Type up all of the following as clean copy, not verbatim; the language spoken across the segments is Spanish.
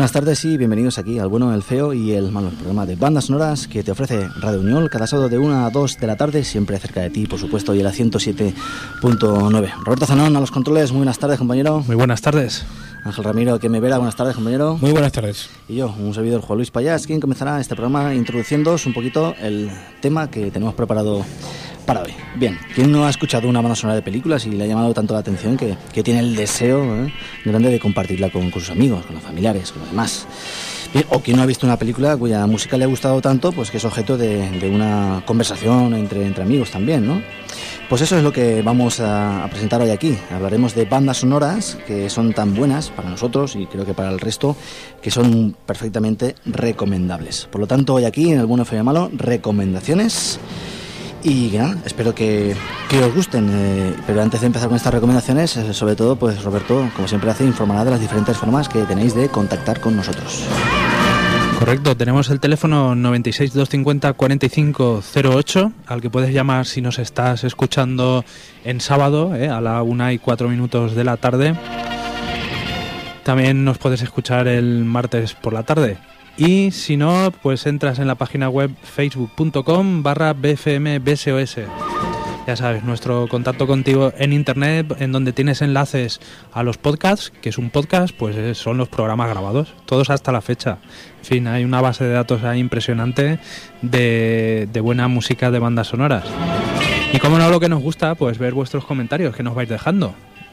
Buenas tardes y bienvenidos aquí al Bueno, el Feo y el Malo, el programa de bandas sonoras que te ofrece Radio Unión cada sábado de 1 a 2 de la tarde, siempre cerca de ti, por supuesto, y a la 107.9. Roberto Zanón a los controles, muy buenas tardes, compañero. Muy buenas tardes. Ángel Ramiro, que me vera, buenas tardes, compañero. Muy buenas tardes. Y yo, un servidor, Juan Luis Payás, quien comenzará este programa introduciéndoos un poquito el tema que tenemos preparado para hoy. Bien, ¿quién no ha escuchado una banda sonora de películas y le ha llamado tanto la atención que tiene el deseo grande de compartirla con sus amigos, con los familiares, con los demás? Bien, o quien no ha visto una película cuya música le ha gustado tanto, pues que es objeto de una conversación entre amigos también, ¿no? Pues eso es lo que vamos a presentar hoy aquí. Hablaremos de bandas sonoras que son tan buenas para nosotros y creo que para el resto, que son perfectamente recomendables. Por lo tanto, hoy aquí en el Bueno, Feo y Malo, recomendaciones. Y nada, espero que os gusten, pero antes de empezar con estas recomendaciones, sobre todo, pues Roberto, como siempre hace, informará de las diferentes formas que tenéis de contactar con nosotros. Correcto, tenemos el teléfono 96 250 4508, al que puedes llamar si nos estás escuchando en sábado, a la 1:04 de la tarde. También nos puedes escuchar el martes por la tarde. Y si no, pues entras en la página web facebook.com/bfmbsos. Ya sabes, nuestro contacto contigo en internet, en donde tienes enlaces a los podcasts, que es un podcast, pues son los programas grabados, todos hasta la fecha. En fin, hay una base de datos ahí impresionante de buena música de bandas sonoras. Y como no, lo que nos gusta, pues ver vuestros comentarios que nos vais dejando.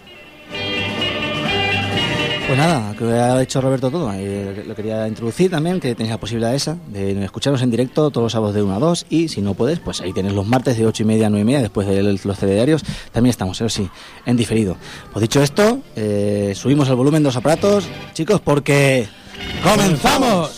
Pues nada, que ha hecho Roberto todo. Lo quería introducir también, que tenéis la posibilidad esa de escucharnos en directo todos los sábados de 1 a 2, y si no puedes, pues ahí tenéis los martes de 8:30 a 9:30, después de los telediarios. También estamos, eso sí, en diferido. Pues dicho esto, subimos el volumen de los aparatos, chicos, porque ¡comenzamos!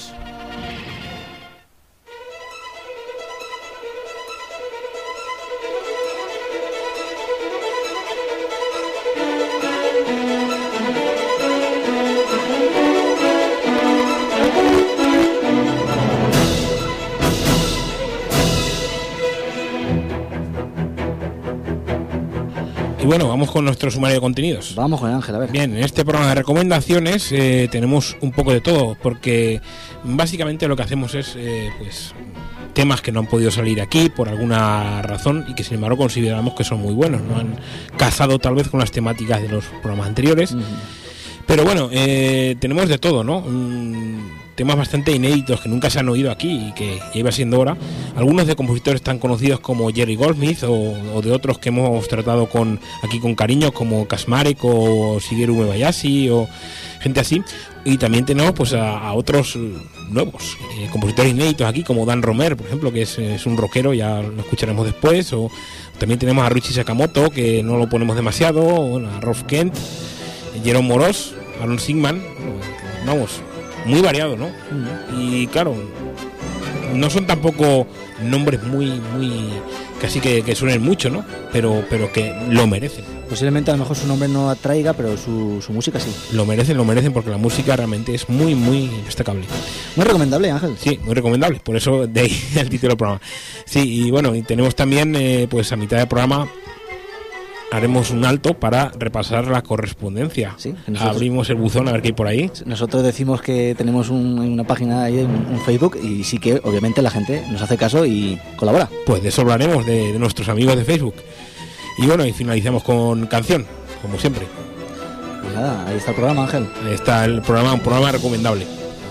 Y bueno, vamos con nuestro sumario de contenidos. Vamos con Ángel, a ver. Bien, en este programa de recomendaciones tenemos un poco de todo, porque básicamente lo que hacemos es pues temas que no han podido salir aquí por alguna razón y que sin embargo consideramos que son muy buenos. No han casado tal vez con las temáticas de los programas anteriores. Pero bueno, tenemos de todo, ¿no? Temas bastante inéditos que nunca se han oído aquí y que ya iba siendo hora. Algunos de compositores tan conocidos como Jerry Goldsmith o de otros que hemos tratado aquí con cariño, como Kaczmarek o Shigeru Umebayashi o gente así. Y también tenemos pues a otros nuevos compositores inéditos aquí, como Dan Romer, por ejemplo, que es un rockero, ya lo escucharemos después. O también tenemos a Ryuichi Sakamoto, que no lo ponemos demasiado, bueno, a Rolf Kent, Jerome Moroz, Aaron Sigman, vamos, muy variado, ¿no? Y claro, no son tampoco nombres muy casi que suenen mucho, ¿no? Pero que lo merecen. Posiblemente a lo mejor su nombre no atraiga, pero su música sí. Lo merecen porque la música realmente es muy destacable. Muy recomendable, Ángel. Sí, muy recomendable, por eso de ahí el título del programa. Sí, y bueno, y tenemos también pues a mitad del programa haremos un alto para repasar la correspondencia. Sí, abrimos el buzón a ver qué hay por ahí. Nosotros decimos que tenemos una página ahí, un Facebook, y sí que obviamente la gente nos hace caso y colabora. Pues de eso hablaremos, de nuestros amigos de Facebook. Y bueno, y finalizamos con canción, como siempre. Pues nada, ahí está el programa, Ángel. Ahí está el programa, un programa recomendable.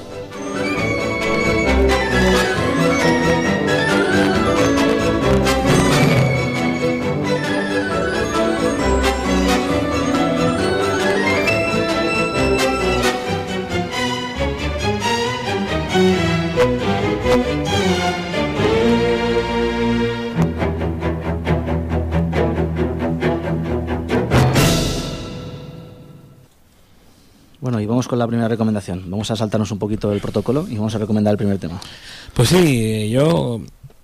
Bueno, y vamos con la primera recomendación. Vamos a saltarnos un poquito del protocolo y vamos a recomendar el primer tema. Pues sí, yo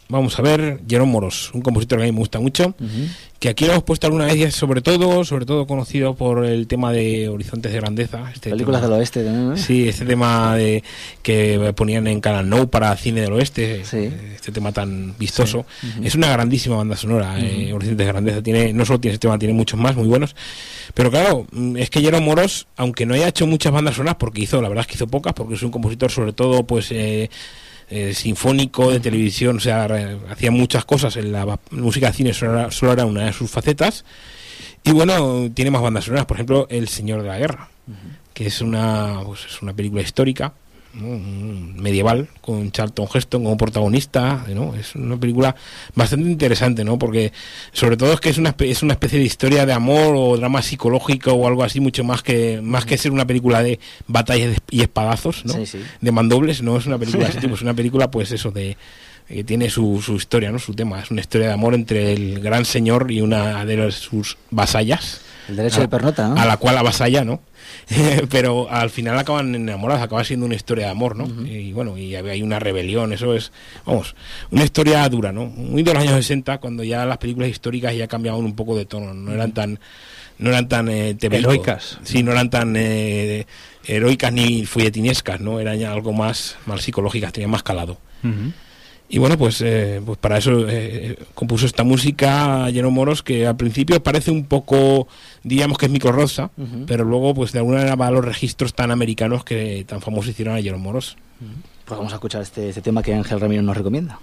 vamos a ver, Jerome Moros, un compositor que a mí me gusta mucho, que aquí lo hemos puesto alguna vez, sobre todo conocido por el tema de Horizontes de Grandeza. Películas del oeste también, ¿no? Sí, este tema que ponían en Canal No para cine del oeste, sí. Este tema tan vistoso. Sí. Es una grandísima banda sonora, Horizontes de Grandeza. No solo tiene este tema, tiene muchos más muy buenos. Pero claro, es que Jerome Moros, aunque no haya hecho muchas bandas sonoras, porque la verdad es que hizo pocas, porque es un compositor sobre todo pues sinfónico, de televisión, o sea, hacía muchas cosas. En la música de cine solo era una de sus facetas. Y bueno, tiene más bandas sonoras, por ejemplo, El Señor de la Guerra, que es una película histórica, ¿no? Medieval, con Charlton Heston como protagonista, ¿no? Es una película bastante interesante, ¿no? Porque sobre todo es que es una especie de historia de amor o drama psicológico o algo así, mucho más que ser una película de batallas y espadazos, ¿no? Sí. De mandobles, no es una película de ese tipo, es una película pues eso que tiene su historia, ¿no? Su tema, es una historia de amor entre el gran señor y una de sus vasallas. El derecho de pernota, ¿no? A la cual avasalla, ¿no? Pero al final acaban enamorados, acaba siendo una historia de amor, ¿no? Y bueno, y hay una rebelión, eso es, vamos, una historia dura, ¿no? Muy de los años 60, cuando ya las películas históricas ya cambiaban un poco de tono, no eran tan heroicas. Sí, no eran tan heroicas ni folletinescas, ¿no? Eran ya algo más psicológicas, tenían más calado. Y bueno, pues para eso compuso esta música Jerome Moros, que al principio parece un poco, diríamos que es microrosa, pero luego pues de alguna manera va a los registros tan americanos que tan famosos hicieron a Jerome Moros. Pues vamos a escuchar este tema que Ángel Ramírez nos recomienda.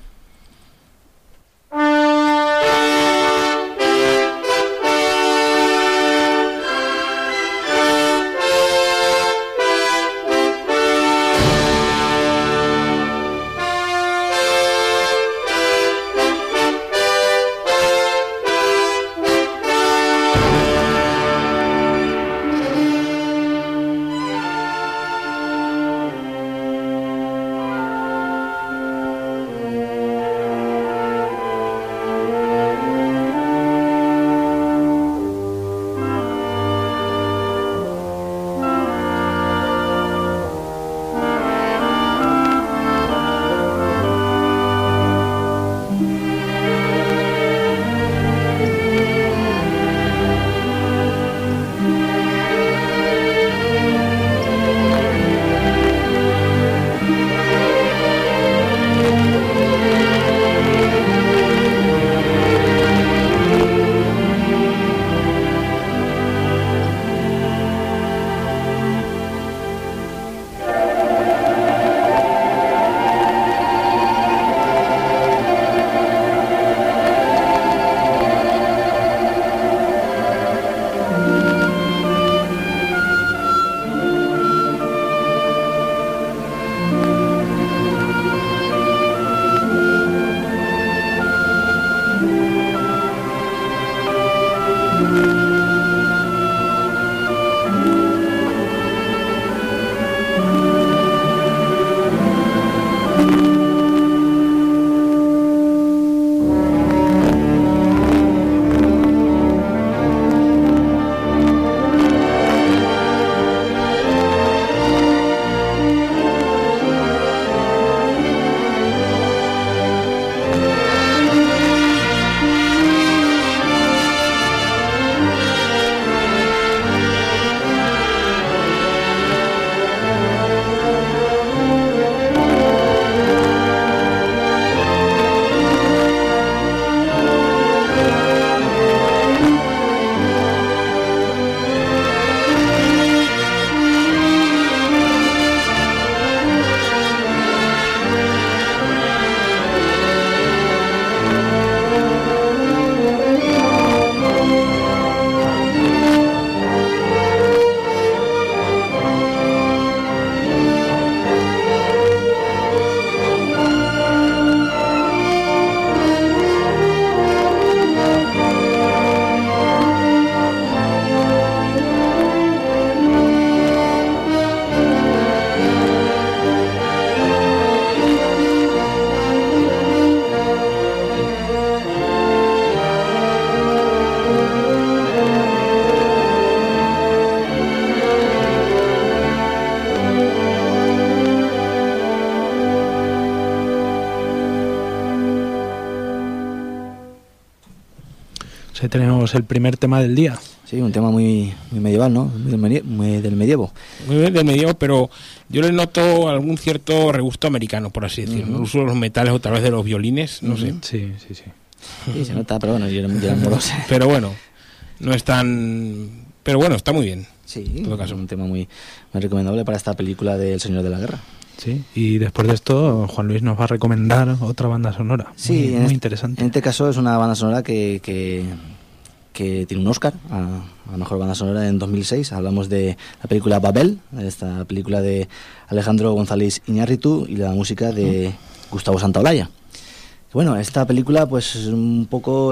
Pues ahí tenemos el primer tema del día. Sí, un tema muy medieval, ¿no? Muy del medievo. Muy bien del medievo, pero yo le noto algún cierto regusto americano, por así decirlo. El uso de los metales o tal vez de los violines, no sé. Sí. Sí, se nota, pero bueno, yo era moroso. Pero bueno, no es tan... Pero bueno, está muy bien. Sí, en todo caso. un tema muy recomendable para esta película de El Señor de la Guerra. Sí, y después de esto, Juan Luis nos va a recomendar otra banda sonora. Sí, muy interesante. En este caso es una banda sonora que tiene un Oscar a Mejor Banda Sonora en 2006. Hablamos de la película Babel, esta película de Alejandro González Iñárritu y la música de Gustavo Santaolalla. Bueno, esta película pues es un poco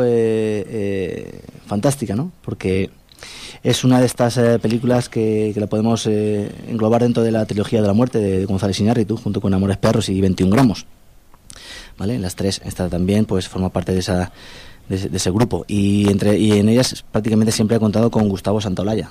fantástica, ¿no? Porque es una de estas películas que la podemos englobar dentro de la trilogía de la muerte de González Iñárritu, junto con Amores Perros y 21 gramos. ¿Vale? Las tres, esta también pues forma parte de ese grupo, y en ellas prácticamente siempre he contado con Gustavo Santaolalla.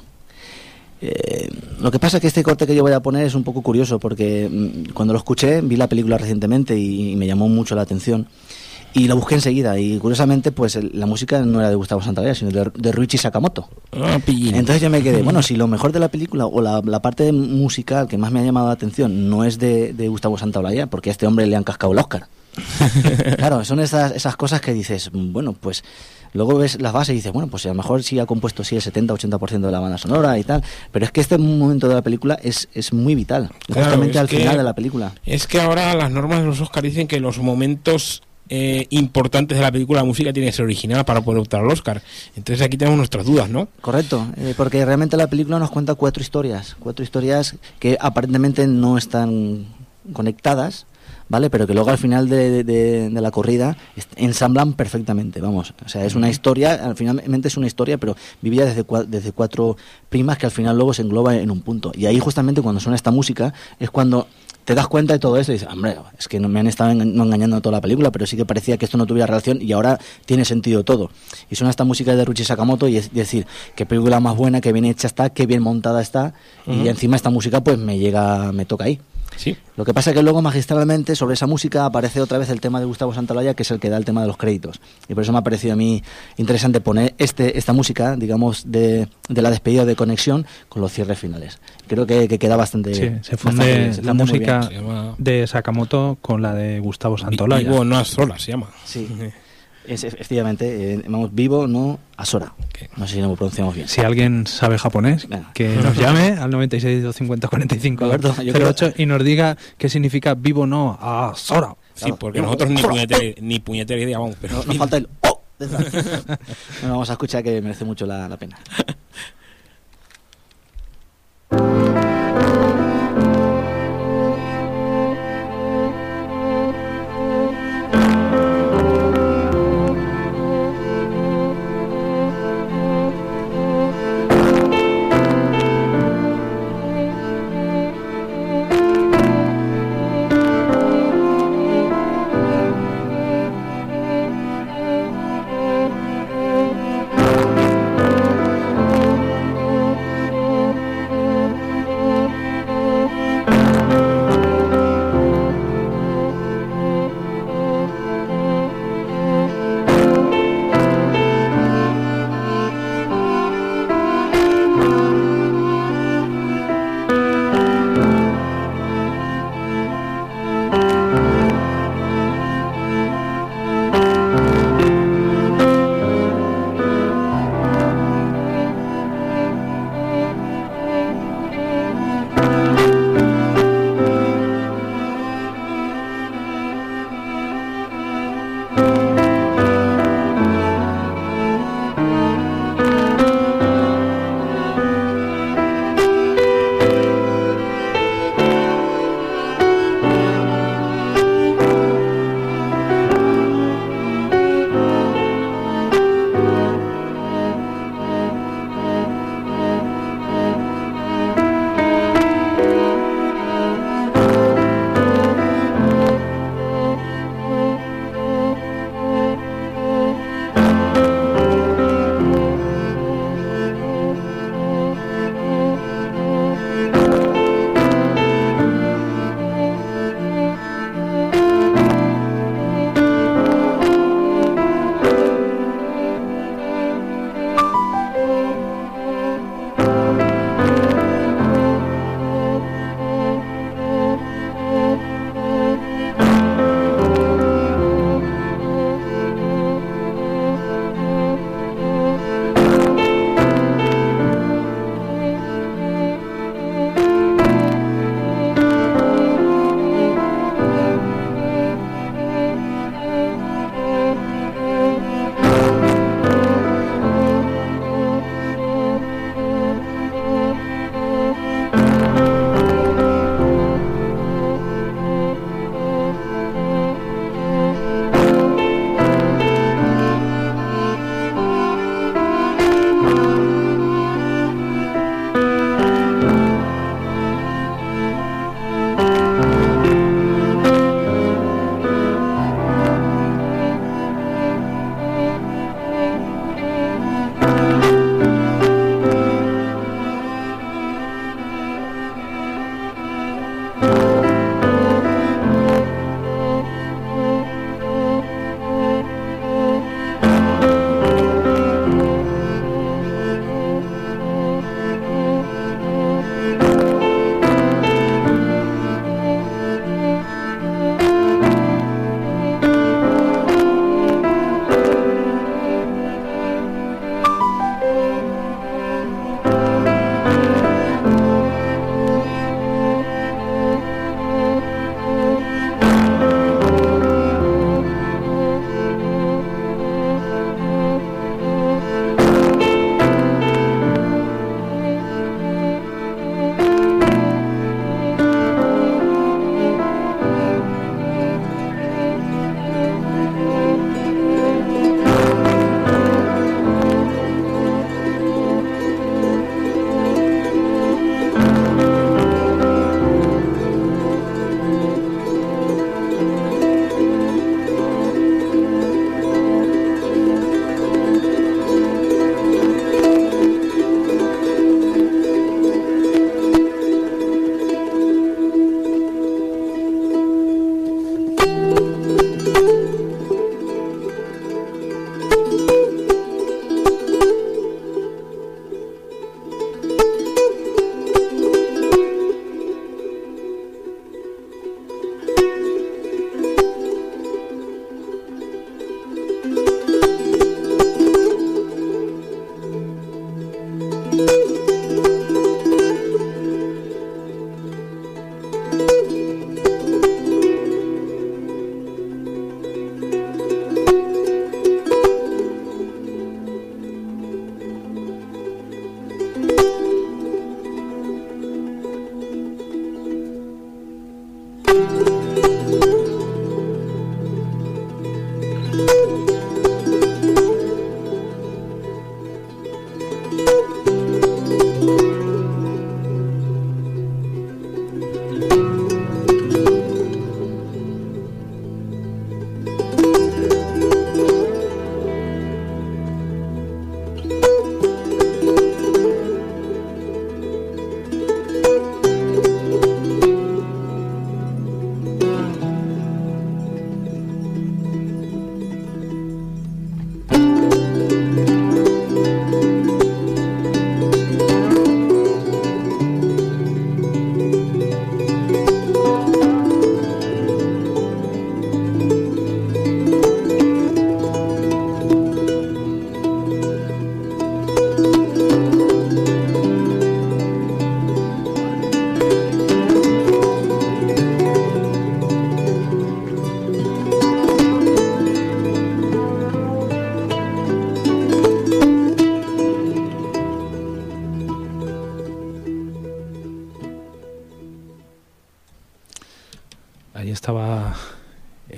Lo que pasa es que este corte que yo voy a poner es un poco curioso, porque cuando lo escuché, vi la película recientemente y me llamó mucho la atención y lo busqué enseguida, y curiosamente pues la música no era de Gustavo Santaolalla, sino de Ryuichi Sakamoto. Entonces yo me quedé, bueno, si lo mejor de la película o la parte musical que más me ha llamado la atención no es de Gustavo Santaolalla, porque a este hombre le han cascado el Oscar. Claro, son esas cosas que dices, bueno, pues luego ves las bases y dices, bueno, pues a lo mejor sí ha compuesto sí el 70-80% de la banda sonora y tal, pero es que este momento de la película es muy vital, claro, justamente al final de la película. Es que ahora las normas de los Oscar dicen que los momentos importantes de la película, la música tiene que ser original para poder optar al Oscar. Entonces aquí tenemos nuestras dudas, ¿no? Correcto, porque realmente la película nos cuenta cuatro historias que aparentemente no están conectadas, ¿vale? Pero que luego al final de la corrida ensamblan perfectamente, vamos. O sea, es una historia, al finalmente es una historia, pero vivida desde cuatro primas que al final luego se engloba en un punto. Y ahí justamente cuando suena esta música es cuando te das cuenta de todo eso y dices, hombre, es que no me han estado engañando toda la película, pero sí que parecía que esto no tuviera relación y ahora tiene sentido todo. Y suena esta música de Ryuichi Sakamoto y es decir, qué película más buena, qué bien hecha está, qué bien montada está, y encima esta música pues me toca ahí. Sí. Lo que pasa es que luego magistralmente sobre esa música aparece otra vez el tema de Gustavo Santaolalla, que es el que da el tema de los créditos, y por eso me ha parecido a mí interesante poner esta música, digamos, de la despedida de Conexión con los cierres finales. Creo que queda bastante. Sí, se funde la música de Sakamoto con la de Gustavo Santaolalla. Vivo no a solas se llama. Sí. Es efectivamente, vamos, Vivo no Asora. No sé si lo pronunciamos bien. Si alguien sabe japonés, que nos llame al 96 250 45 08 y nos diga qué significa Vivo no Asora. Sí, claro, porque nosotros ni puñetera idea, vamos. Pero nos falta el ¡oh! Bueno, vamos a escuchar, que merece mucho la pena.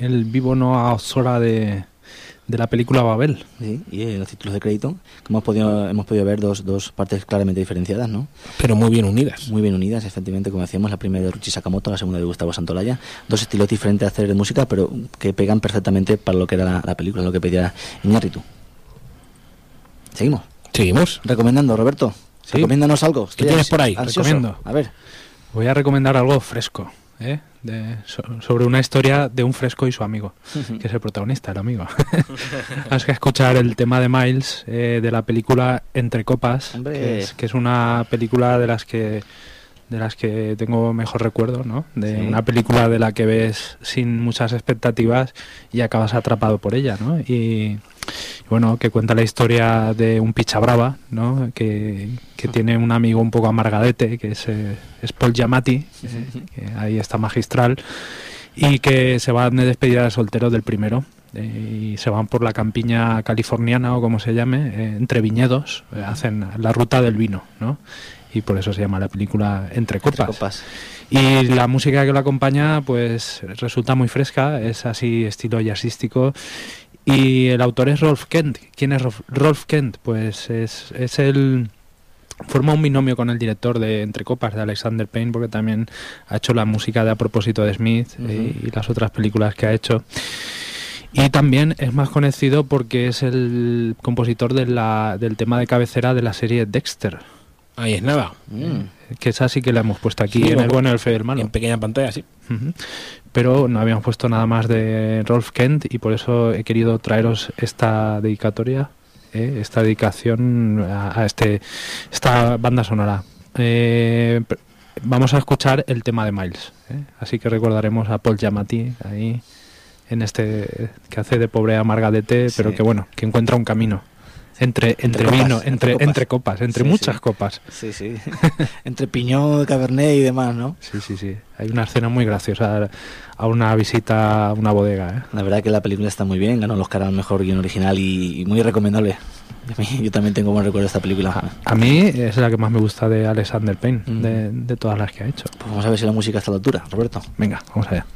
el vivo no a Ozora de la película Babel. Sí, y en los títulos de crédito, como hemos podido ver dos partes claramente diferenciadas, ¿no? Pero muy bien unidas. Muy bien unidas, efectivamente, como decíamos, la primera de Ruchi Sakamoto, la segunda de Gustavo Santolaya. Dos estilos diferentes de hacer de música, pero que pegan perfectamente para lo que era la película, lo que pedía Iñárritu. Seguimos. Recomendando, Roberto. Sí. Recomiéndanos algo. ¿Qué tienes por ahí? Ansioso. Recomiendo. A ver. Voy a recomendar algo fresco, sobre una historia de un fresco y su amigo, que es el protagonista, el amigo. Has que escuchar el tema de Miles de la película Entre Copas, que es una película de las que tengo mejor recuerdo, ¿no? De una película de la que ves sin muchas expectativas y acabas atrapado por ella, ¿no? Y bueno, que cuenta la historia de un picha brava, ¿no? Que tiene un amigo un poco amargadete, que es Paul Giamatti, que ahí está magistral, y que se van de despedida de soltero del primero, y se van por la campiña californiana, o como se llame, entre viñedos, hacen la ruta del vino, ¿no? Y por eso se llama la película Entre Copas. Y la música que lo acompaña pues resulta muy fresca, es así estilo jazzístico, y el autor es Rolf Kent. ¿Quién es Rolf Kent? Pues es el... Forma un binomio con el director de Entre Copas, de Alexander Payne, porque también ha hecho la música de A propósito de Smith y las otras películas que ha hecho. Y también es más conocido porque es el compositor del tema de cabecera de la serie Dexter. Ahí es nada. Que esa sí que la hemos puesto aquí, en El bueno, el feo y el malo. En pequeña pantalla, sí. Pero no habíamos puesto nada más de Rolf Kent y por eso he querido traeros esta dedicatoria, esta dedicación a esta banda sonora. Vamos a escuchar el tema de Miles, así que recordaremos a Paul Giamatti ahí en que hace de pobre amargadete, pero que bueno, que encuentra un camino. Entre vino, entre copas, muchas copas. Sí. Entre piñón, cabernet y demás, ¿no? Sí. Hay una escena muy graciosa a una visita a una bodega, La verdad que la película está muy bien, ganó el Oscar al mejor guion original y muy recomendable. Yo también tengo buen recuerdo de esta película. A mí es la que más me gusta de Alexander Payne, de todas las que ha hecho. Pues vamos a ver si la música está a la altura, Roberto. Venga, vamos allá.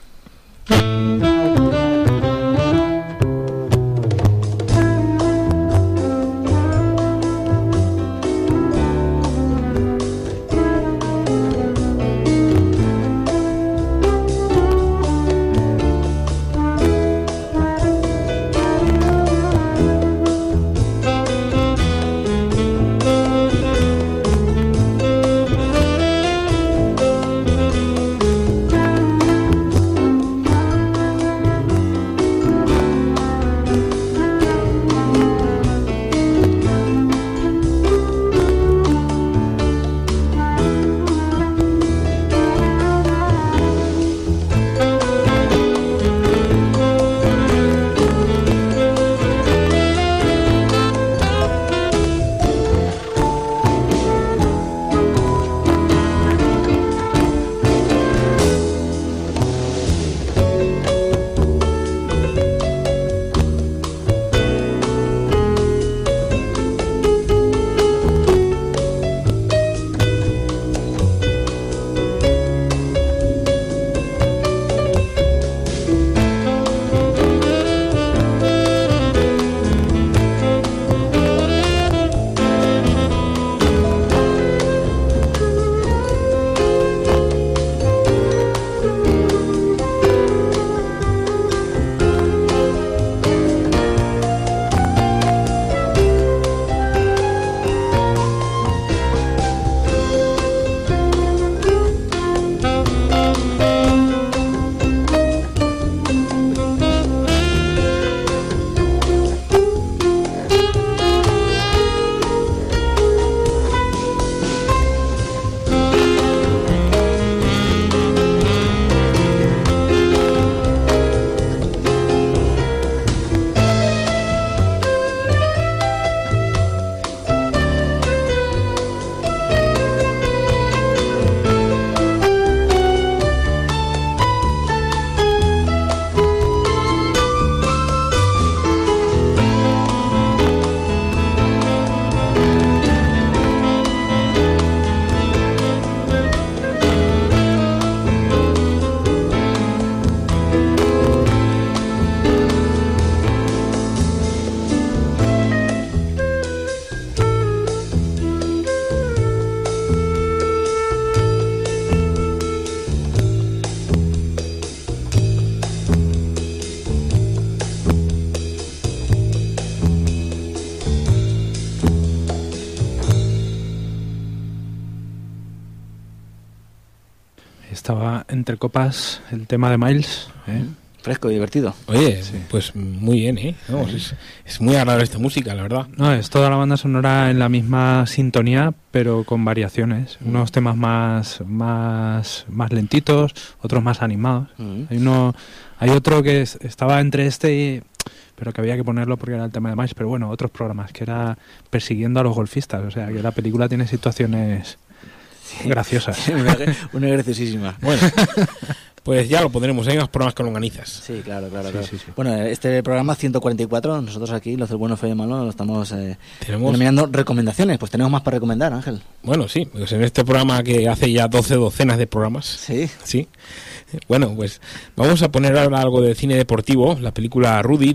Estaba entre copas el tema de Miles, ¿eh? Fresco y divertido. Oye, Sí. pues muy bien, ¿eh? Vamos, es muy agradable esta música, la verdad. No, es toda la banda sonora en la misma sintonía, pero con variaciones. Unos temas más lentitos, otros más animados. Hay otro que estaba entre pero que había que ponerlo porque era el tema de Miles, pero bueno, otros programas, que era persiguiendo a los golfistas. O sea, que la película tiene situaciones graciosas. Una graciosísima. Bueno, pues ya lo pondremos. Hay más programas con longanizas. Sí, claro. Sí. Bueno, este programa 144, nosotros aquí, los del bueno, feo y malo, lo estamos Tenemos... denominando recomendaciones. Pues tenemos más para recomendar, Ángel. Bueno, sí, pues en este programa que hace ya 12 docenas de programas. Sí. Sí. Bueno, pues vamos a poner ahora algo de cine deportivo, la película Rudy,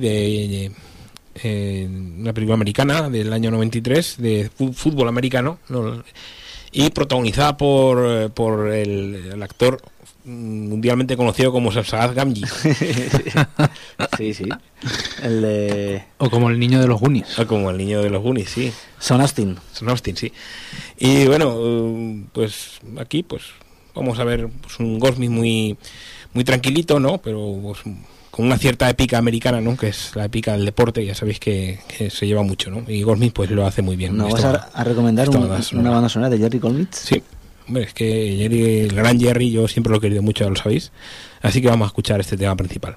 una película americana del año 93, de fútbol americano, ¿no? Y protagonizada por el actor mundialmente conocido como Sarsagath Gamgee. Sí. El de... O como el niño de los Goonies. O como el niño de los Goonies, sí. Son Austin. Son Austin, sí. Y bueno, pues aquí pues vamos a ver pues, un Goldsmith muy tranquilito, ¿no? Pero pues, con una cierta épica americana, ¿no? Que es la épica del deporte, ya sabéis que se lleva mucho, ¿no? Y Goldsmith pues lo hace muy bien. ¿Nos vas a recomendar una banda sonora de Jerry Goldsmith? Sí. Hombre, es que Jerry, el gran Jerry, yo siempre lo he querido mucho, ya lo sabéis. Así que vamos a escuchar este tema principal.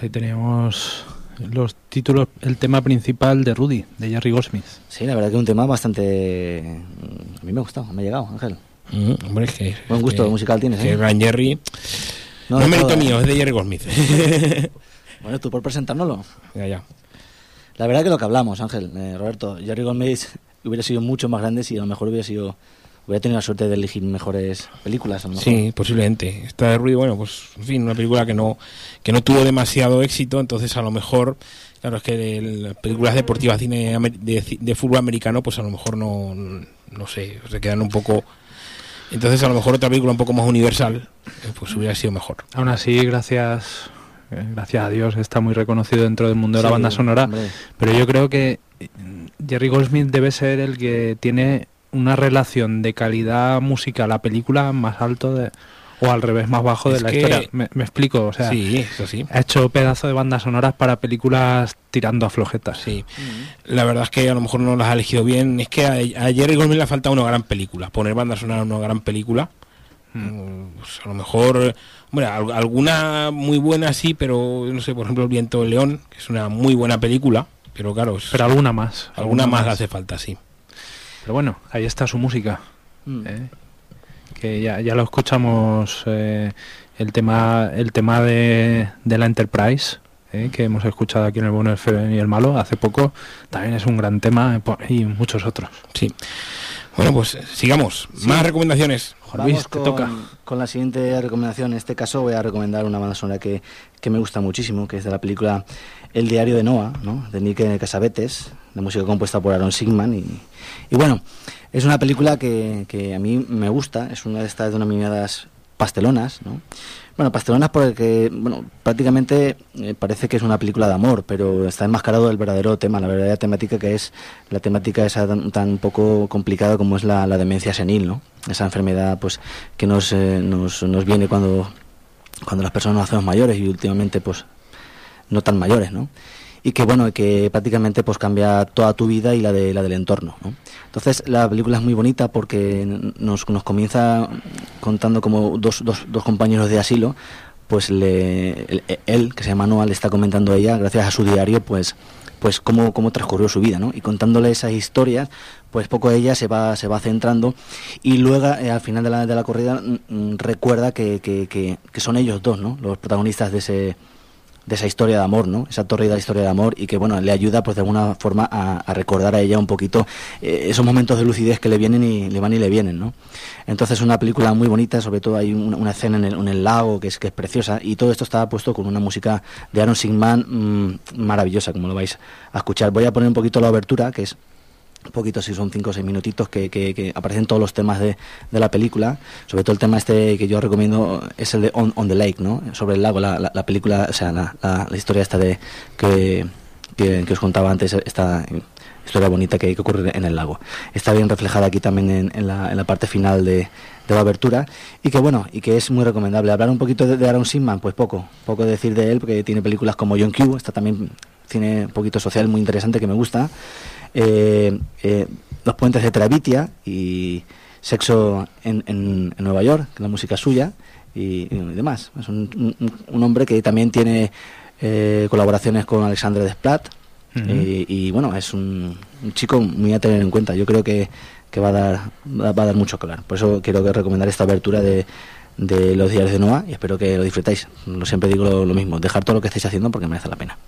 ahí teníamos los títulos, el tema principal de Rudy, de Jerry Goldsmith. Sí, la verdad que es un tema bastante... A mí me ha gustado, me ha llegado, Ángel. Hombre, es que... Buen gusto musical tienes, que ¿eh? Gran Jerry... No es mérito mío, es de Jerry Goldsmith. Bueno, tú por presentárnoslo. Ya. La verdad que lo que hablamos, Ángel, Roberto, Jerry Goldsmith hubiera sido mucho más grande si a lo mejor hubiera tenido la suerte de elegir mejores películas, a lo mejor. Sí, posiblemente. Esta de Rudy, bueno, pues en fin, una película que no tuvo demasiado éxito, entonces a lo mejor, claro, es que las películas deportivas de fútbol americano, pues a lo mejor no sé, se quedan un poco... Entonces a lo mejor otra película un poco más universal, pues hubiera sido mejor. Aún así, gracias a Dios, está muy reconocido dentro del mundo de la banda sonora, hombre. Pero yo creo que Jerry Goldsmith debe ser el que tiene una relación de calidad musical a película más alto o al revés, más bajo de la historia. Me explico, o sea, sí, eso sí. Ha hecho pedazo de bandas sonoras para películas tirando a flojetas. Sí, la verdad es que a lo mejor no las ha elegido bien. Es que a Jerry Goldsmith le ha faltado una gran película, poner banda sonora en una gran película. Pues a lo mejor, hombre, alguna muy buena sí, pero no sé, por ejemplo El viento del león, que es una muy buena película, pero claro, pero alguna más le hace falta, sí. Pero bueno, ahí está su música, que ya lo escuchamos, el tema de la Enterprise, que hemos escuchado aquí en El bueno, el feo y el malo hace poco, también es un gran tema, y muchos otros. Sí. Bueno, pues sigamos. Sí. Más recomendaciones. Luis, te toca. Con la siguiente recomendación. En este caso voy a recomendar una banda sonora que me gusta muchísimo, que es de la película El diario de Noah, ¿no? De Nick Cassavetes, la música compuesta por Aaron Sigman. Y bueno, es una película que a mí me gusta, es una de estas denominadas pastelonas, ¿no? Bueno, pastelonas porque, bueno, prácticamente parece que es una película de amor, pero está enmascarado el verdadero tema, la verdadera temática, que es la temática esa tan poco complicada como es la demencia senil, ¿no? Esa enfermedad pues que nos viene cuando las personas nos hacemos mayores y últimamente pues no tan mayores, ¿no? Y que bueno, que prácticamente pues cambia toda tu vida y la del entorno, ¿no? Entonces la película es muy bonita porque nos comienza contando como dos compañeros de asilo, pues él, que se llama Noah, le está comentando a ella, gracias a su diario, pues cómo transcurrió su vida, ¿no? Y contándole esas historias, pues poco a ella se va centrando, y luego al final de la corrida recuerda que son ellos dos, ¿no? Los protagonistas de esa historia de amor, ¿no? Esa torrida historia de amor, y que bueno, le ayuda pues de alguna forma a recordar a ella un poquito esos momentos de lucidez que le vienen y le van y le vienen, ¿no? Entonces es una película muy bonita, sobre todo hay una escena en el lago que es preciosa, y todo esto está puesto con una música de Aaron Sigman maravillosa, como lo vais a escuchar. Voy a poner un poquito la obertura, que es un poquito, si son 5 o 6 minutitos, que aparecen todos los temas de la película. Sobre todo el tema este que yo recomiendo es el de On the Lake, ¿no? Sobre el lago, la película, o sea, la historia esta de que os contaba antes, esta historia bonita que ocurre en el lago. Está bien reflejada aquí también en la parte final de la abertura, y que bueno, y que es muy recomendable. Hablar un poquito de Aaron Sigman, pues poco decir de él, porque tiene películas como John Q, esta también tiene un poquito social muy interesante que me gusta. Los puentes de Travitia y Sexo en Nueva York, que la música es suya, y demás. Es un hombre que también tiene colaboraciones con Alexandre Desplat. Y bueno, es un chico muy a tener en cuenta. Yo creo que va a dar mucho que hablar. Por eso quiero recomendar esta abertura de los diarios de Noah, y espero que lo disfrutéis. Siempre digo lo mismo, dejar todo lo que estáis haciendo porque merece la pena.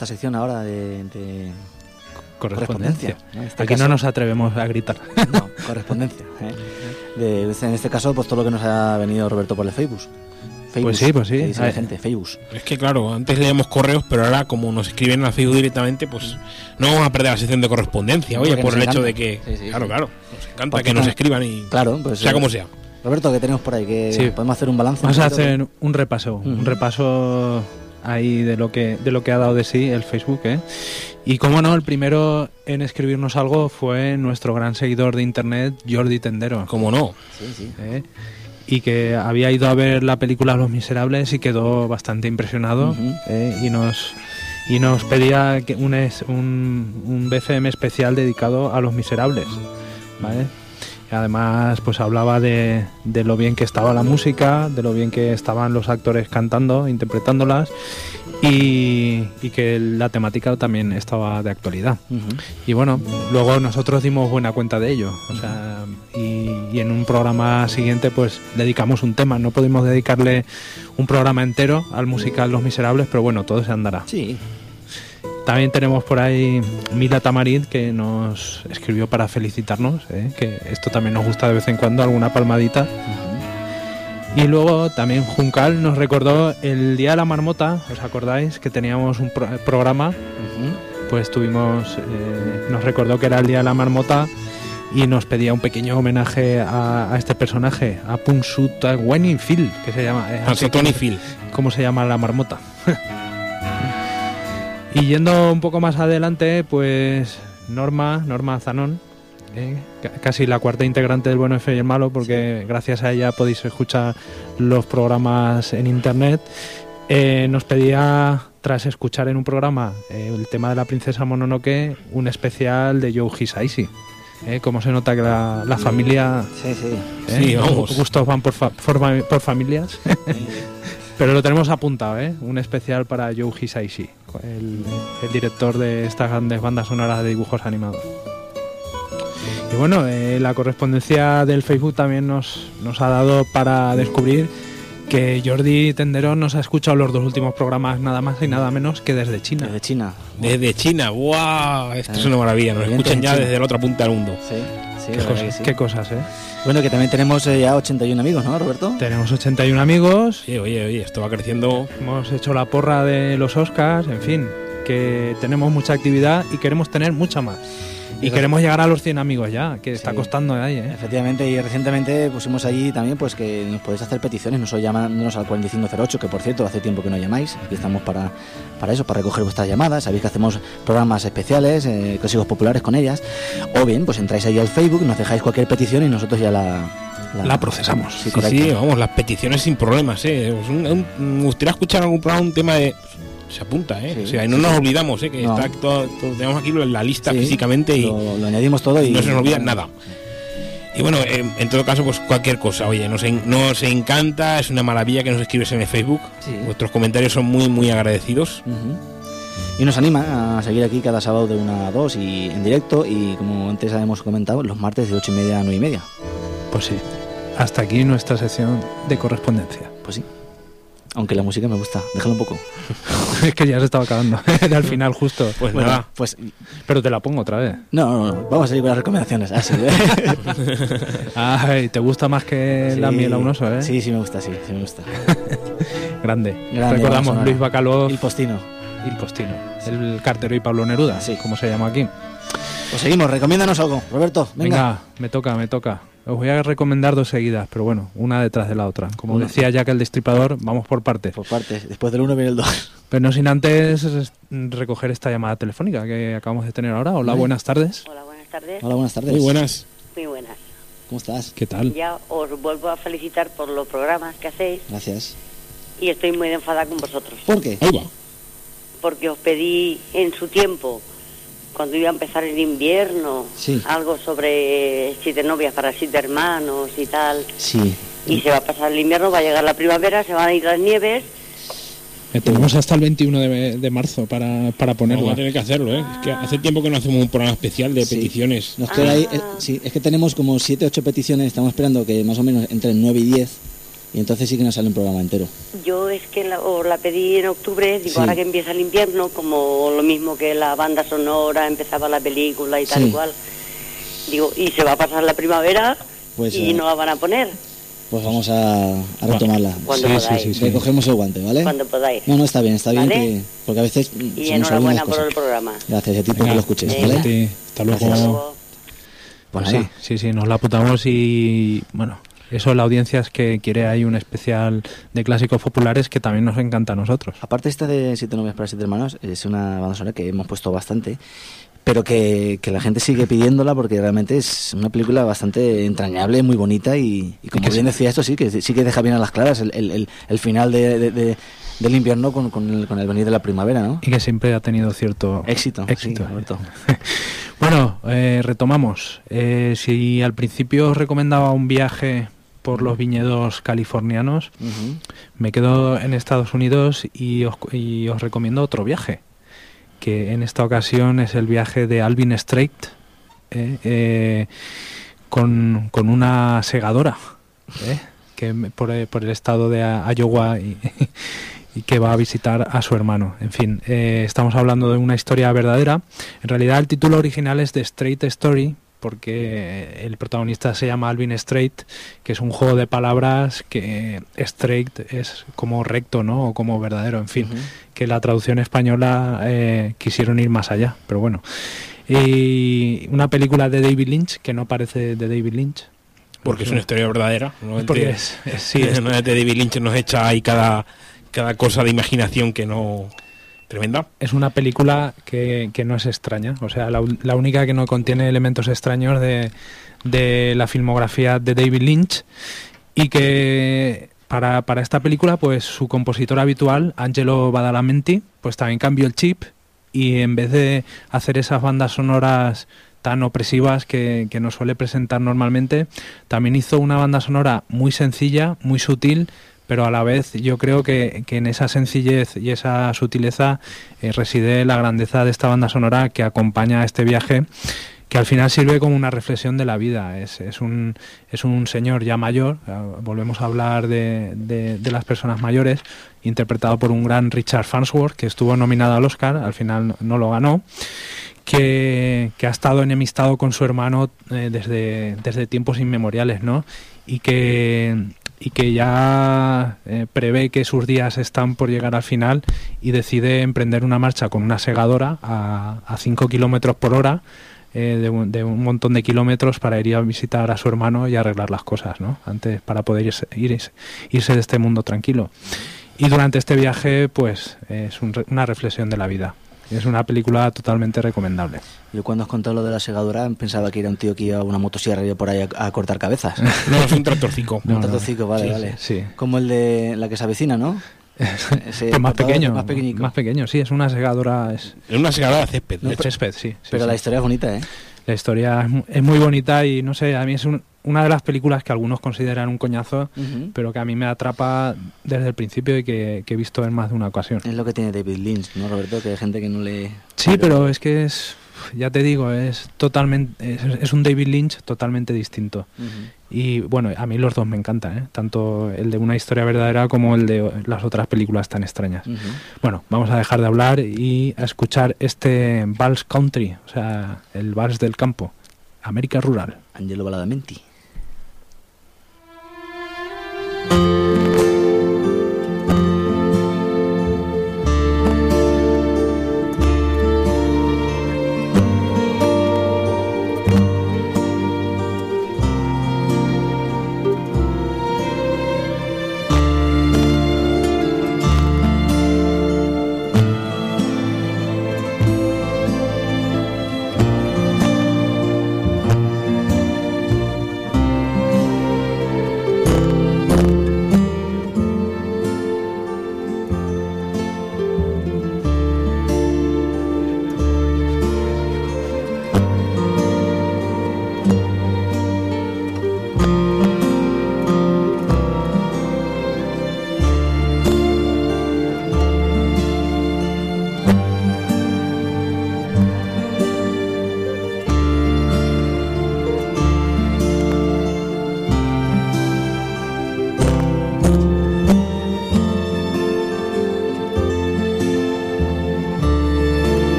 nuestra sección ahora de correspondencia. ¿no? En este Aquí caso, no nos atrevemos a gritar. No, correspondencia. En este caso, pues todo lo que nos ha venido Roberto por el Facebook. Pues sí. Que dice la gente, Facebook. Es que claro, antes leíamos correos, pero ahora como nos escriben a Facebook directamente, pues no vamos a perder la sección de correspondencia, oye, por el hecho de que... Sí, claro, nos encanta Porque que nos escriban y claro, pues, sea como sea. Roberto, ¿qué tenemos por ahí? Que podemos hacer un balance. Vamos a hacer un repaso ahí de lo que ha dado de sí el Facebook, ¿eh? Y como no, el primero en escribirnos algo fue nuestro gran seguidor de internet, Jordi Tendero. ¿Cómo no? Sí. Y que había ido a ver la película Los Miserables y quedó bastante impresionado, y nos pedía que un BFM especial dedicado a Los Miserables, ¿vale? Y además pues hablaba de lo bien que estaba la música, de lo bien que estaban los actores cantando, interpretándolas, y que la temática también estaba de actualidad. Y bueno, luego nosotros dimos buena cuenta de ello, o sea, y en un programa siguiente pues dedicamos un tema. No pudimos dedicarle un programa entero al musical Los Miserables, pero bueno, todo se andará. Sí. También tenemos por ahí Mila Tamarit, que nos escribió para felicitarnos, que esto también nos gusta de vez en cuando, alguna palmadita. Y luego también Juncal nos recordó el Día de la Marmota. ¿Os acordáis que teníamos un programa? Pues nos recordó que era el Día de la Marmota y nos pedía un pequeño homenaje a este personaje, a Punxsutawney Phil, que se llama. Phil. ¿Cómo se llama la marmota? Y yendo un poco más adelante, pues Norma Zanón, casi la cuarta integrante del Bueno, el Feo y el Malo, porque gracias a ella podéis escuchar los programas en internet, nos pedía, tras escuchar en un programa el tema de la princesa Mononoke, un especial de Joe Hisaishi. Como se nota que la familia... Sí, vamos. Gustos van por familias. Pero lo tenemos apuntado, un especial para Joe Hisaishi, el director de estas grandes bandas sonoras de dibujos animados. Y bueno, la correspondencia del Facebook también nos ha dado para descubrir que Jordi Tendero nos ha escuchado los 2 últimos programas nada más y nada menos que desde China. Desde China, ¡guau! Esto es una maravilla, nos escuchan ya desde la otra punta del mundo. Qué cosas, Bueno, que también tenemos ya 81 amigos, ¿no, Roberto? Tenemos 81 amigos. Sí, oye, esto va creciendo. Hemos hecho la porra de los Oscars, en fin, que tenemos mucha actividad y queremos tener mucha más. Y queremos llegar a los 100 amigos ya, que está costando ahí, Efectivamente, y recientemente pusimos allí también pues que nos podéis hacer peticiones, no solo llamándonos al 4508, que por cierto hace tiempo que no llamáis. Aquí estamos para eso, para recoger vuestras llamadas. Sabéis que hacemos programas especiales, clásicos populares con ellas. O bien, pues entráis ahí al Facebook, nos dejáis cualquier petición y nosotros ya la procesamos. Sí, vamos, las peticiones sin problemas, me gustaría escuchar algún programa, un tema de... Se apunta, o sea, y no nos olvidamos, que está todo, tenemos aquí la lista físicamente y lo añadimos todo y no se nos olvida nada. Y bueno, en todo caso, pues cualquier cosa, oye, nos encanta, es una maravilla que nos escribes en el Facebook. Vuestros comentarios son muy, muy agradecidos. Y nos anima a seguir aquí cada sábado de 1 a 2 y en directo, y como antes hemos comentado, los martes de 8:30 a 9:30. Pues sí, hasta aquí nuestra sección de correspondencia. Pues sí. Aunque la música me gusta, déjalo un poco. Es que ya se estaba acabando, era al final justo. Pues bueno, nada, pero te la pongo otra vez. No, vamos a seguir con las recomendaciones. Así. Ay, ¿te gusta más que la miel a un oso, Sí, me gusta, sí me gusta. Grande. Recordamos Luis Bacalov. Il Postino. El Cartero y Pablo Neruda, como se llama aquí. Pues seguimos, recomiéndanos algo, Roberto. Venga, me toca. Os voy a recomendar 2 seguidas, pero bueno, una detrás de la otra. Como decía Jack el Destripador, vamos por partes. Después del 1 viene el 2. Pero no sin antes recoger esta llamada telefónica que acabamos de tener ahora. Hola, buenas tardes. Hola, buenas tardes. Hola, buenas tardes. Muy buenas. ¿Cómo estás? ¿Qué tal? Ya os vuelvo a felicitar por los programas que hacéis. Gracias. Y estoy muy enfadada con vosotros. ¿Por qué? Ahí va. Porque os pedí en su tiempo, cuando iba a empezar el invierno, algo sobre 7 novias para 7 hermanos y tal. Sí. Y se va a pasar el invierno, va a llegar la primavera, se van a ir las nieves. Tenemos hasta el 21 de marzo para ponerlo. Vamos a tener que hacerlo, Es que hace tiempo que no hacemos un programa especial de peticiones. Nos queda ahí, es que tenemos como 7 o 8 peticiones, estamos esperando que más o menos entre 9 y 10 Y entonces sí que nos sale un programa entero. Yo es que la pedí en octubre, digo, ahora que empieza el invierno, como lo mismo que la banda sonora, empezaba la película y tal y cual. Digo, y se va a pasar la primavera y no la van a poner. Pues vamos a retomarla. Cuando podáis. Recogemos el guante, ¿vale? Cuando podáis. No, está bien, ¿Vale? porque a veces... Y enhorabuena por el programa. Gracias a ti por que lo escuches, ¿vale? Hasta luego. Pues sí, nos la apuntamos y bueno, eso la audiencia es que quiere ahí un especial de clásicos populares que también nos encanta a nosotros. Aparte esta de Siete novias para siete hermanos, es una banda sonora que hemos puesto bastante, pero que la gente sigue pidiéndola porque realmente es una película bastante entrañable, muy bonita y como bien decía esto, sí que deja bien a las claras el final del invierno con el venir de la primavera, ¿no? Y que siempre ha tenido cierto éxito. Sí, Roberto. Bueno, retomamos. Si al principio os recomendaba un viaje por los viñedos californianos, me quedo en Estados Unidos y os recomiendo otro viaje, que en esta ocasión es el viaje de Alvin Strait con una segadora que por el estado de Iowa y que va a visitar a su hermano. En fin, estamos hablando de una historia verdadera. En realidad el título original es The Strait Story, porque el protagonista se llama Alvin Strait, que es un juego de palabras, que straight es como recto, ¿no? O como verdadero, en fin, que la traducción española quisieron ir más allá, pero bueno. Y una película de David Lynch, que no parece de David Lynch. Porque es una historia verdadera. Porque no es de David Lynch, nos echa ahí cada cosa de imaginación que no... Tremenda. Es una película que no es extraña, o sea, la única que no contiene elementos extraños de la filmografía de David Lynch, y que para esta película pues su compositor habitual, Angelo Badalamenti, pues también cambió el chip y en vez de hacer esas bandas sonoras tan opresivas que nos suele presentar normalmente, también hizo una banda sonora muy sencilla, muy sutil, pero a la vez yo creo que en esa sencillez y esa sutileza reside la grandeza de esta banda sonora que acompaña a este viaje, que al final sirve como una reflexión de la vida. Es un señor ya mayor, volvemos a hablar de las personas mayores, interpretado por un gran Richard Farnsworth, que estuvo nominado al Oscar, al final no lo ganó, que ha estado enemistado con su hermano desde tiempos inmemoriales, ¿no? Y que ya prevé que sus días están por llegar al final y decide emprender una marcha con una segadora a 5 kilómetros por hora, de un montón de kilómetros, para ir a visitar a su hermano y arreglar las cosas, ¿no? Antes, para poder irse de este mundo tranquilo. Y durante este viaje pues es una reflexión de la vida. Es una película totalmente recomendable. Yo cuando os conté lo de la segadora pensaba que era un tío que iba a una motosierra y por ahí a cortar cabezas. No, es un tractorcico. Un tractorcico, vale. Sí. Como el de La que se avecina, ¿no? Pues más pequeño. Más pequeño, sí, es una segadora. Es una segadora de césped. De césped, sí. Pero la historia es bonita, ¿eh? La historia es muy bonita y no sé, a mí es una de las películas que algunos consideran un coñazo, pero que a mí me atrapa desde el principio y que he visto en más de una ocasión. Es lo que tiene David Lynch, ¿no, Roberto? Que hay gente que no le... Sí, pero es que ya te digo, es un David Lynch totalmente distinto. Y bueno, a mí los dos me encantan, ¿eh? Tanto el de Una historia verdadera como el de las otras películas tan extrañas. Bueno, vamos a dejar de hablar y a escuchar este Vals Country, o sea, el vals del campo, América rural. Angelo Badalamenti.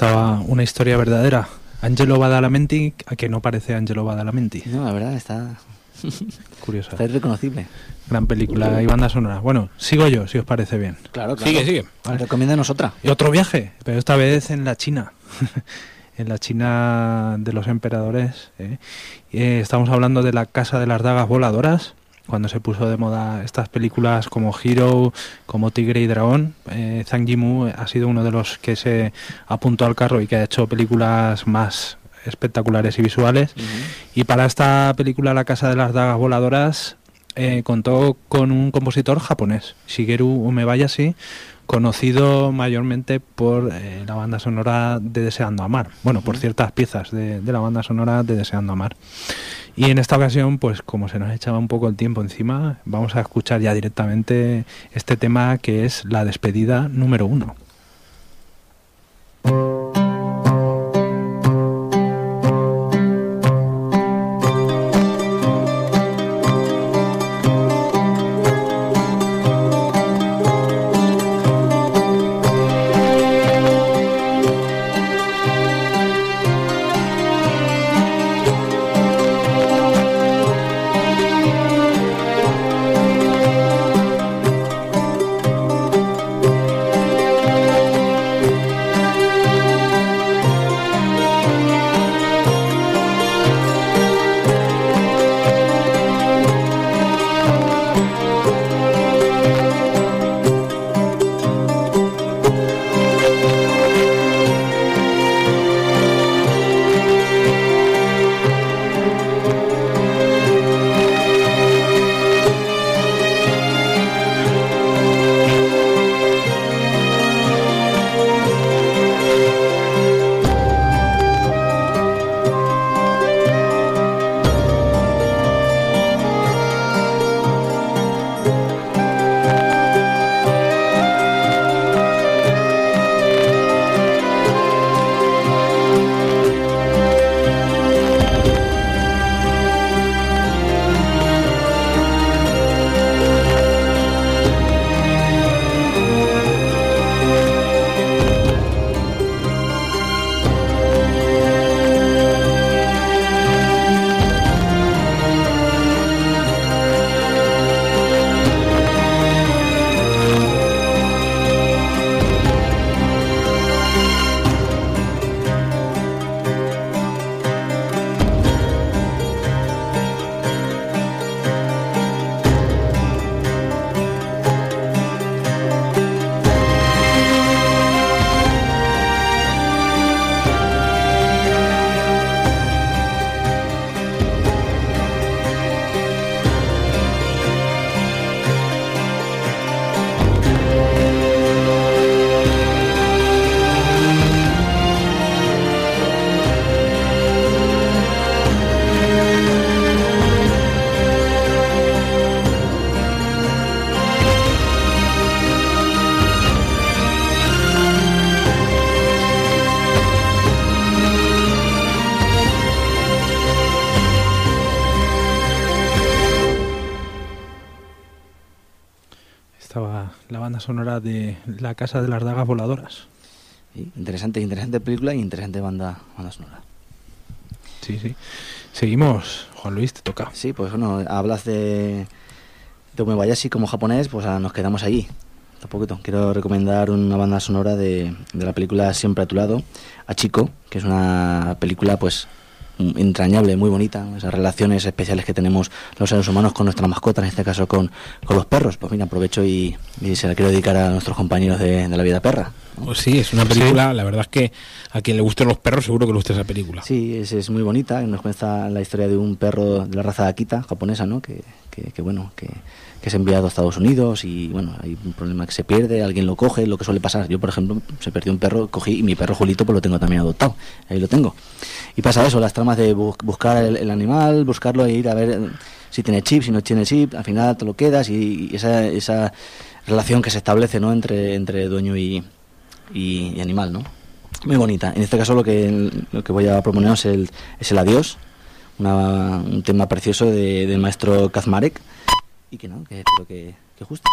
Estaba una historia verdadera. Angelo Badalamenti, a que no parece Angelo Badalamenti. No, la verdad está curiosa. Está irreconocible. Gran película y banda sonora. Bueno, sigo yo, si os parece bien. Claro, claro. Sigue. Vale. Recomiéndanos otra. Y otro viaje, pero esta vez en la China. En la China de los emperadores. Estamos hablando de La Casa de las Dagas Voladoras, cuando se puso de moda estas películas como Hero, como Tigre y Dragón. Zhang Yimou ha sido uno de los que se apuntó al carro y que ha hecho películas más espectaculares y visuales. Y para esta película, La Casa de las Dagas Voladoras, contó con un compositor japonés, Shigeru Umebayashi, conocido mayormente por la banda sonora de Deseando Amar. Bueno, por ciertas piezas de la banda sonora de Deseando Amar. Y en esta ocasión, pues como se nos echaba un poco el tiempo encima, vamos a escuchar ya directamente este tema, que es la despedida número 1. Estaba la banda sonora de La Casa de las Dagas Voladoras. Sí, interesante película y interesante banda sonora. Sí. Seguimos, Juan Luis, te toca. Sí, pues bueno, hablas de Umebayashi como japonés, pues nos quedamos allí. Tampoco quiero recomendar una banda sonora de la película Siempre a tu lado, Hachiko, que es una película pues entrañable, muy bonita, esas relaciones especiales que tenemos los seres humanos con nuestra mascota, en este caso con los perros. Pues mira, aprovecho y se la quiero dedicar a nuestros compañeros de la vida perra, ¿no? Pues sí, es una película, la verdad es que a quien le gusten los perros seguro que le gusta esa película. Sí, es muy bonita, nos cuenta la historia de un perro de la raza Akita, japonesa, ¿no? Que es enviado a Estados Unidos y bueno, hay un problema que se pierde, alguien lo coge, lo que suele pasar. Yo, por ejemplo, se perdió un perro, cogí y mi perro Julito pues lo tengo también adoptado, ahí lo tengo. Y pasa eso, las tramas de buscar el animal, buscarlo e ir a ver si tiene chip, si no tiene chip, al final te lo quedas y esa relación que se establece, ¿no? entre dueño y animal, ¿no? Muy bonita. En este caso lo que voy a proponeros es el Adiós, un tema precioso del maestro Kazmarek. Y que espero que guste.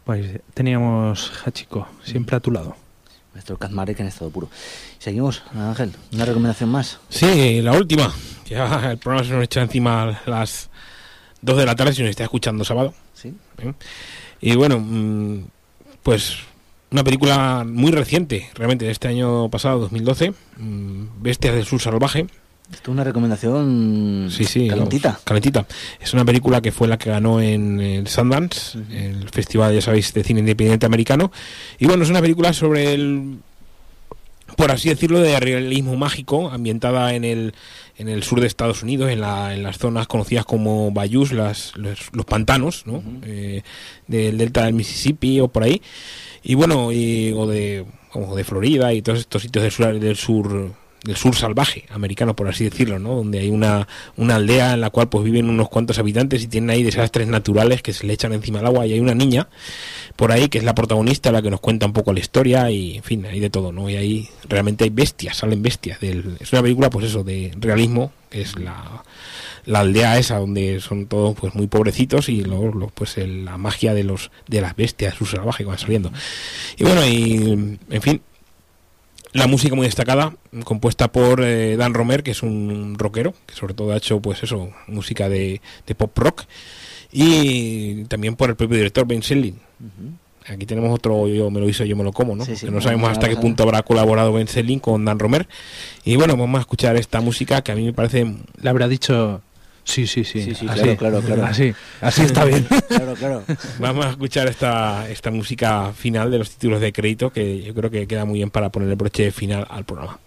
Pues teníamos Hachiko, siempre a tu lado. Nuestro Kazmarek en estado puro. Seguimos, Ángel, ¿una recomendación más? Sí, la última. Ya el programa se nos echa encima a las 2 de la tarde si nos está escuchando sábado. Sí. Y bueno, pues una película muy reciente, realmente de este año pasado, 2012, Bestias del Sur Salvaje. Esto es una recomendación calentita. Vamos, calentita. Es una película que fue la que ganó en el Sundance, el festival, ya sabéis, de cine independiente americano. Y bueno, es una película sobre el, por así decirlo, de realismo mágico, ambientada en el sur de Estados Unidos, en las zonas conocidas como bayous, los pantanos, ¿no? Del delta del Mississippi o por ahí. Y bueno, o de Florida y todos estos sitios del sur salvaje americano, por así decirlo, ¿no? Donde hay una aldea en la cual pues viven unos cuantos habitantes y tienen ahí desastres naturales que se le echan encima al agua, y hay una niña por ahí que es la protagonista, la que nos cuenta un poco la historia, y en fin, hay de todo, ¿no? Y ahí realmente hay bestias, salen bestias. Es una película pues eso, de realismo, que es la aldea esa donde son todos pues muy pobrecitos, y luego pues la magia de las bestias, su salvaje que van saliendo. Y bueno, y en fin, la música muy destacada, compuesta por Dan Romer, que es un rockero, que sobre todo ha hecho pues eso, música de pop rock, y también por el propio director Ben Selling. Aquí tenemos otro Yo me lo hizo, yo me lo como, ¿no? Sí, que no sabemos hasta qué punto habrá colaborado Ben Selling con Dan Romer. Y bueno, vamos a escuchar esta música que a mí me parece... Le habrá dicho... Sí, así, claro. Así está bien. Claro. Vamos a escuchar esta música final de los títulos de crédito, que yo creo que queda muy bien para poner el broche final al programa.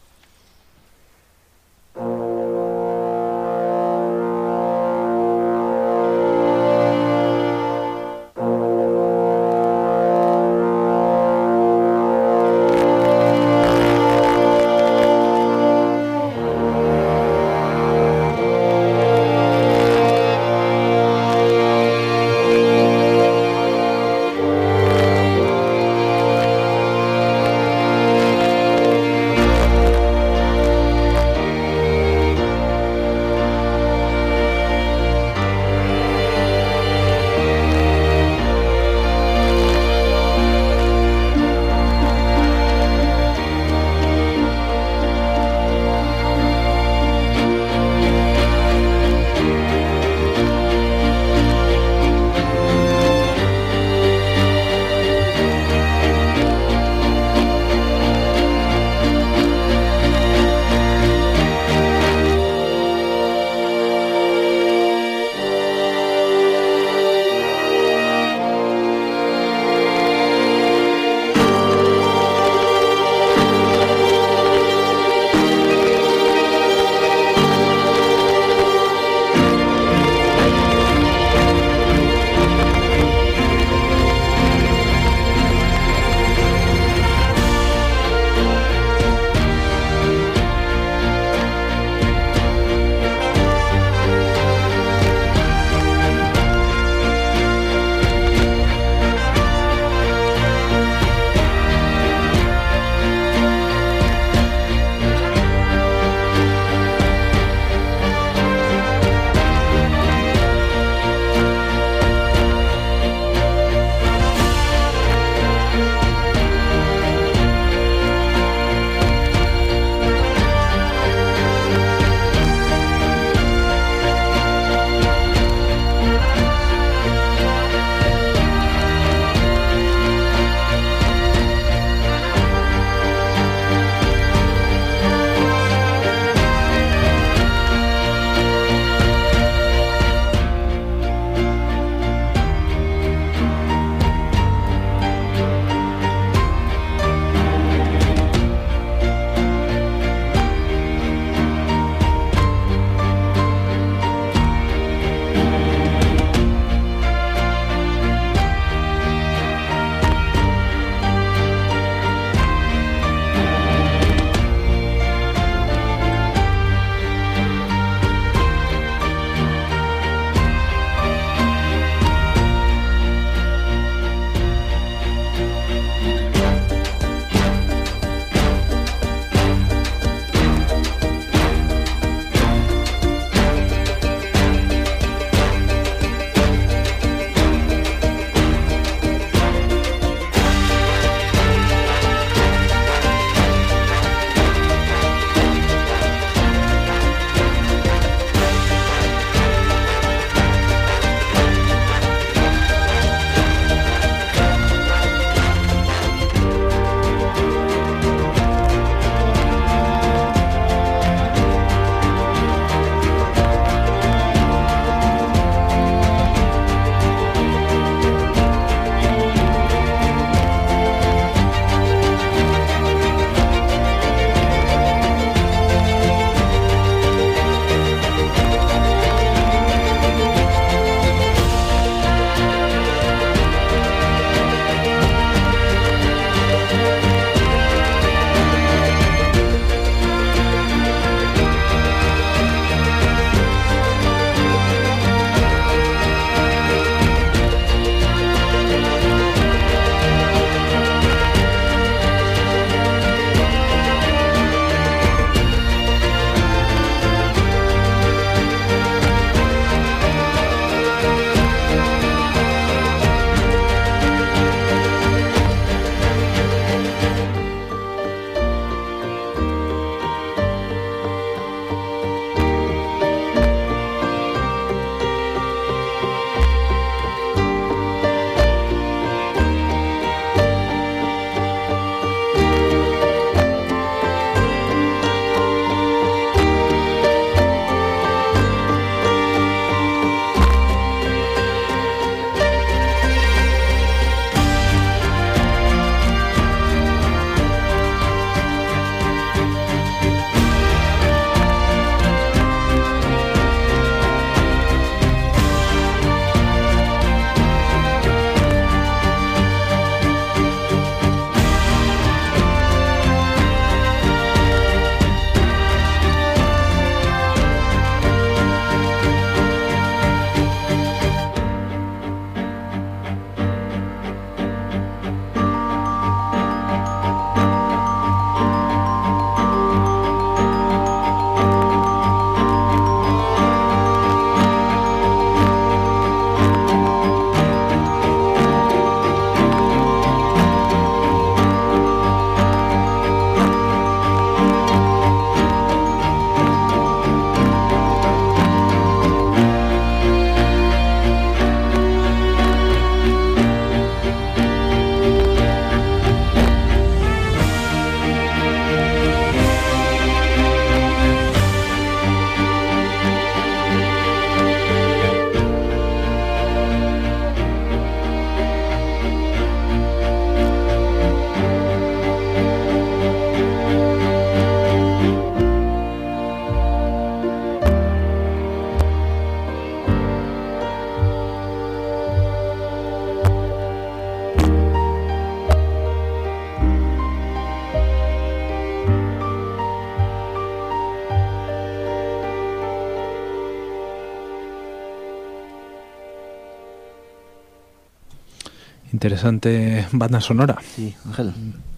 Interesante banda sonora. Sí, Ángel.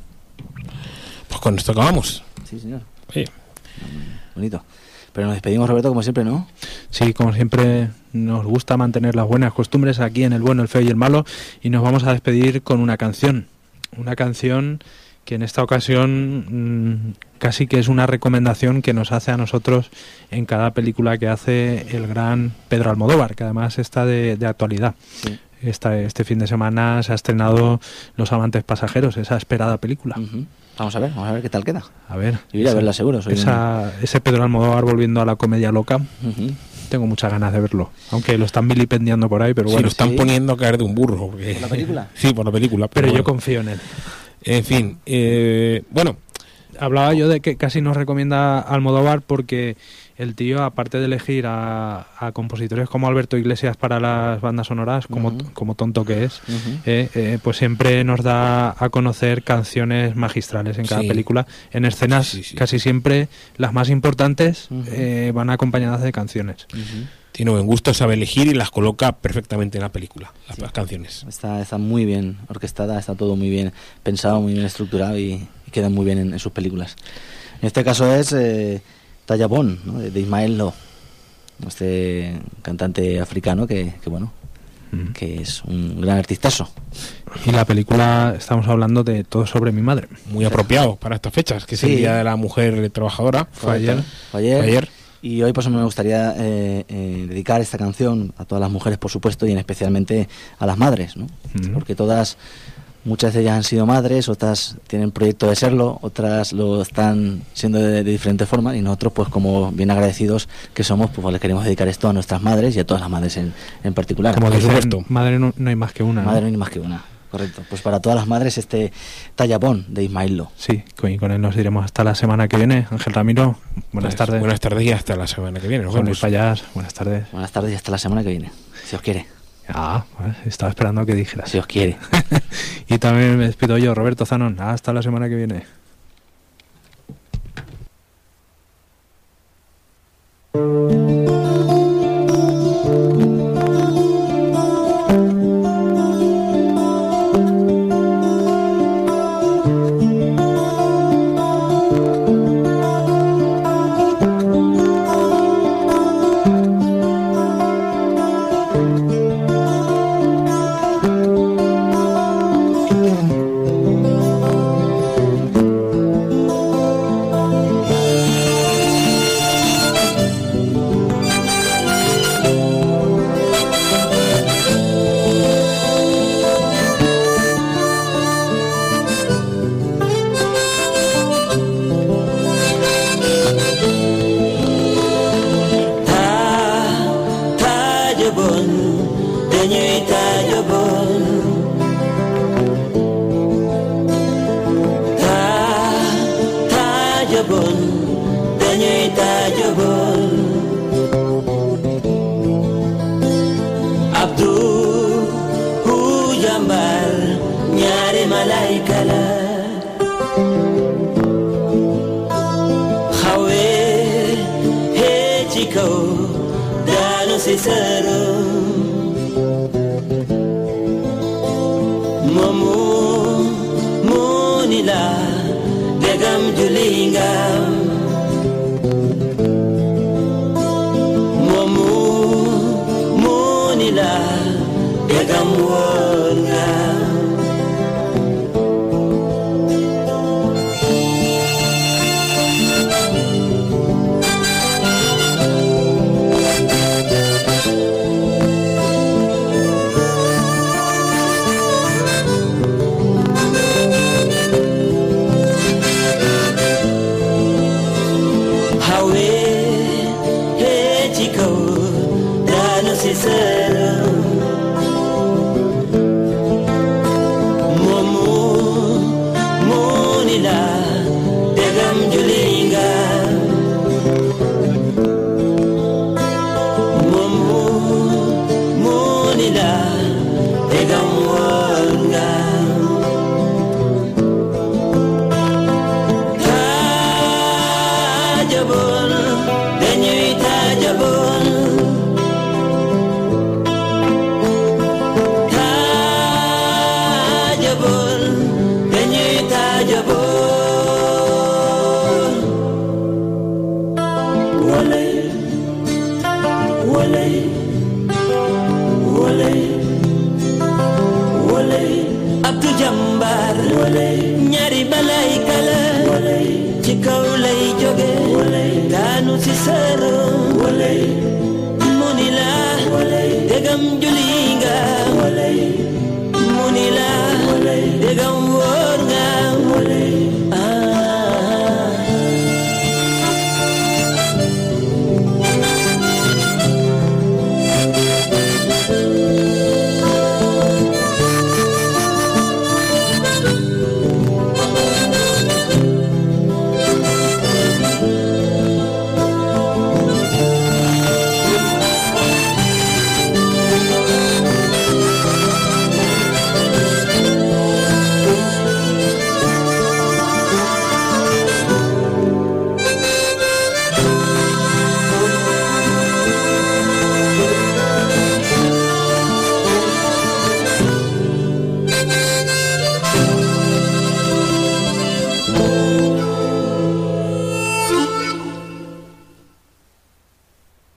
Pues con esto acabamos. Sí, señor. Oye. Bonito. Pero nos despedimos, Roberto, como siempre, ¿no? Sí, como siempre nos gusta mantener las buenas costumbres aquí en El Bueno, el Feo y el Malo, y nos vamos a despedir con una canción que en esta ocasión casi que es una recomendación que nos hace a nosotros en cada película que hace el gran Pedro Almodóvar, que además está de actualidad. Sí. Este fin de semana se ha estrenado Los amantes pasajeros, esa esperada película. Uh-huh. Vamos a ver qué tal queda. A ver. Yo iré a verla seguro. Ese Pedro Almodóvar volviendo a la comedia loca. Uh-huh. Tengo muchas ganas de verlo. Aunque lo están vilipendiando por ahí, pero bueno. Sí, lo están poniendo a caer de un burro. Porque... ¿Por la película? Sí, por la película. Pero bueno. yo confío en él. En fin, bueno. Hablaba yo de que casi nos recomienda Almodóvar porque el tío, aparte de elegir a compositores como Alberto Iglesias para las bandas sonoras, como tonto que es, pues siempre nos da a conocer canciones magistrales en cada película. En escenas casi siempre las más importantes van acompañadas de canciones. Tiene buen gusto, sabe elegir y las coloca perfectamente en la película, las canciones. Está muy bien orquestada, está todo muy bien pensado, muy bien estructurado y queda muy bien en sus películas. En este caso es Tallabón, ¿no? de Ismael Lo, este cantante africano que es un gran artistazo. Y la película, estamos hablando de Todo sobre mi madre. Muy apropiado para estas fechas, que es el Día de la Mujer Trabajadora. Fue ayer. Y hoy pues me gustaría dedicar esta canción a todas las mujeres, por supuesto, y en especialmente a las madres, ¿no? Porque muchas de ellas han sido madres, otras tienen proyecto de serlo, otras lo están siendo de diferentes formas, y nosotros pues como bien agradecidos que somos, pues les queremos dedicar esto a nuestras madres y a todas las madres en particular. Como por supuesto. Madre no hay más que una. Madre no hay más que una. Correcto, pues para todas las madres Tallabón de Ismael Lo. Sí, con él nos iremos hasta la semana que viene. Ángel Ramiro, buenas tardes. Buenas tardes y hasta la semana que viene. Juan Luis Payás, buenas tardes. Buenas tardes y hasta la semana que viene, si os quiere. Estaba esperando a que dijeras. Si os quiere. Y también me despido yo, Roberto Zanón, hasta la semana que viene. Cicero Monila Degam Julinga